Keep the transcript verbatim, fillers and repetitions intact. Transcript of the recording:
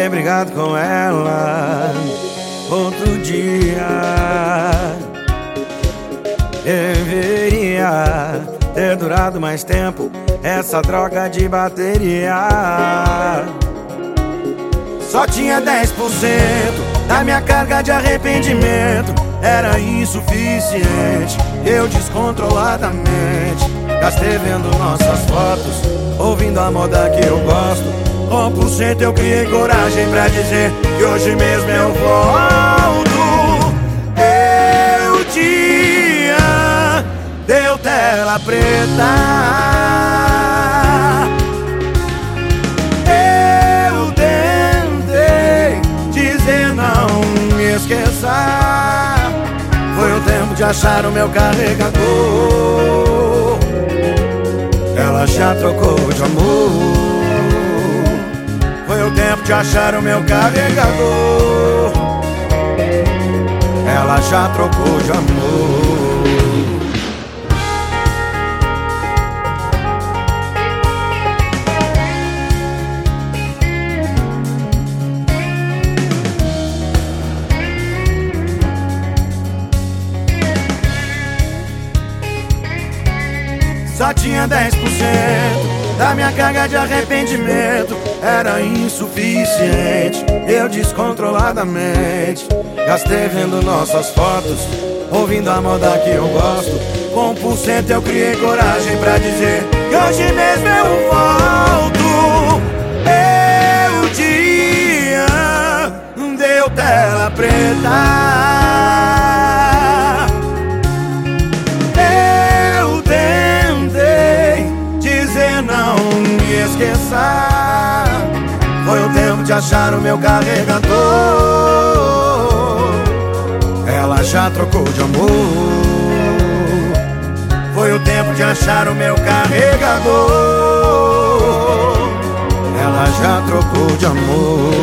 ter brigado com ela outro dia. Deveria ter durado mais tempo essa troca de bateria. Só tinha dez por cento da minha carga de arrependimento. Era insuficiente, eu descontroladamente gastei vendo nossas fotos, ouvindo a moda que eu gosto. Um por cento eu criei coragem pra dizer que hoje mesmo eu volto. Eu tinha, deu tela preta. Eu tentei dizer não me esqueça. Foi o tempo de achar o meu carregador. Ela já trocou de amor. Foi o tempo de achar o meu carregador. Ela já trocou de amor. Só tinha dez por cento da minha carga de arrependimento. Era insuficiente, eu descontroladamente gastei vendo nossas fotos, ouvindo a moda que eu gosto. Com um por cento eu criei coragem pra dizer que hoje mesmo eu volto. Eu tinha, deu tela preta. Não me esqueça. Foi o tempo de achar o meu carregador. Ela já trocou de amor. Foi o tempo de achar o meu carregador. Ela já trocou de amor.